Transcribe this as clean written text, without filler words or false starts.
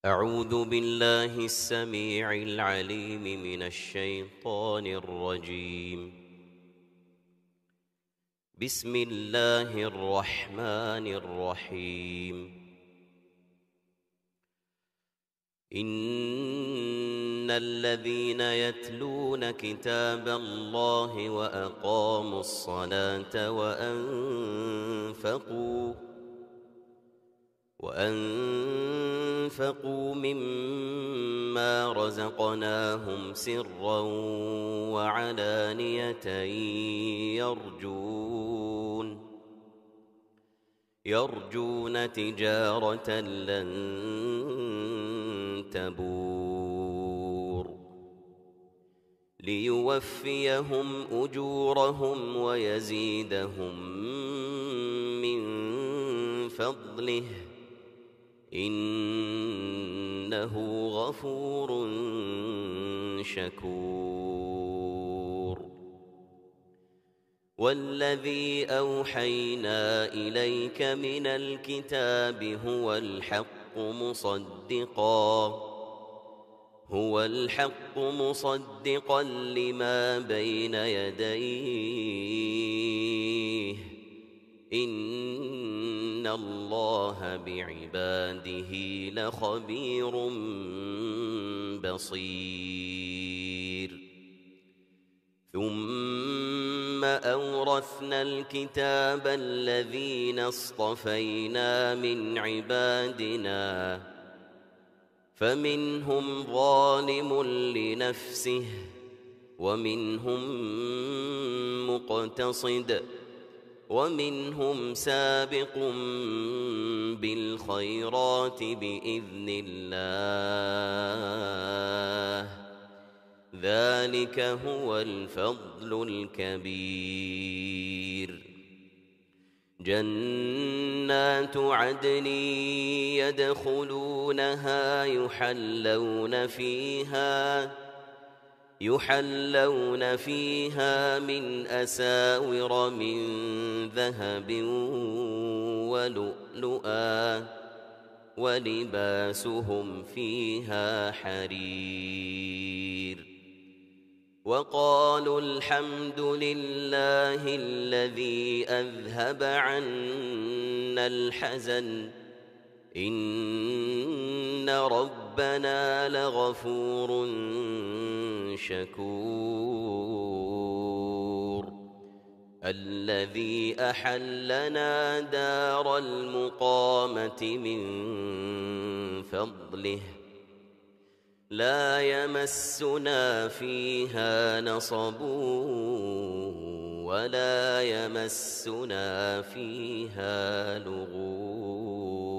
أعوذ بالله السميع العليم من الشيطان الرجيم. بسم الله الرحمن الرحيم. إن الذين يتلون كتاب الله وأقاموا الصلاة وأنفقوا مما رزقناهم سرا وعلانية يرجون تجارة لن تبور ليوفيهم أجورهم ويزيدهم من فضله إنه غفور شكور. والذي أوحينا إليك من الكتاب هو الحق مصدقا لما بين يديه إن الله بعباده لخبير بصير. ثم أورثنا الكتاب الذين اصطفينا من عبادنا فمنهم ظالم لنفسه ومنهم مقتصد ومنهم سابق بالخيرات بإذن الله ذلك هو الفضل الكبير. جنات عدن يدخلونها يحلون فيها من أساور من ذهب ولؤلؤا ولباسهم فيها حرير. وقالوا الحمد لله الذي أذهب عنا الحزن إن ربنا لغفور شكور. الذي أحلنا دار المقامة من فضله لا يمسنا فيها نصب ولا يمسنا فيها لغوب.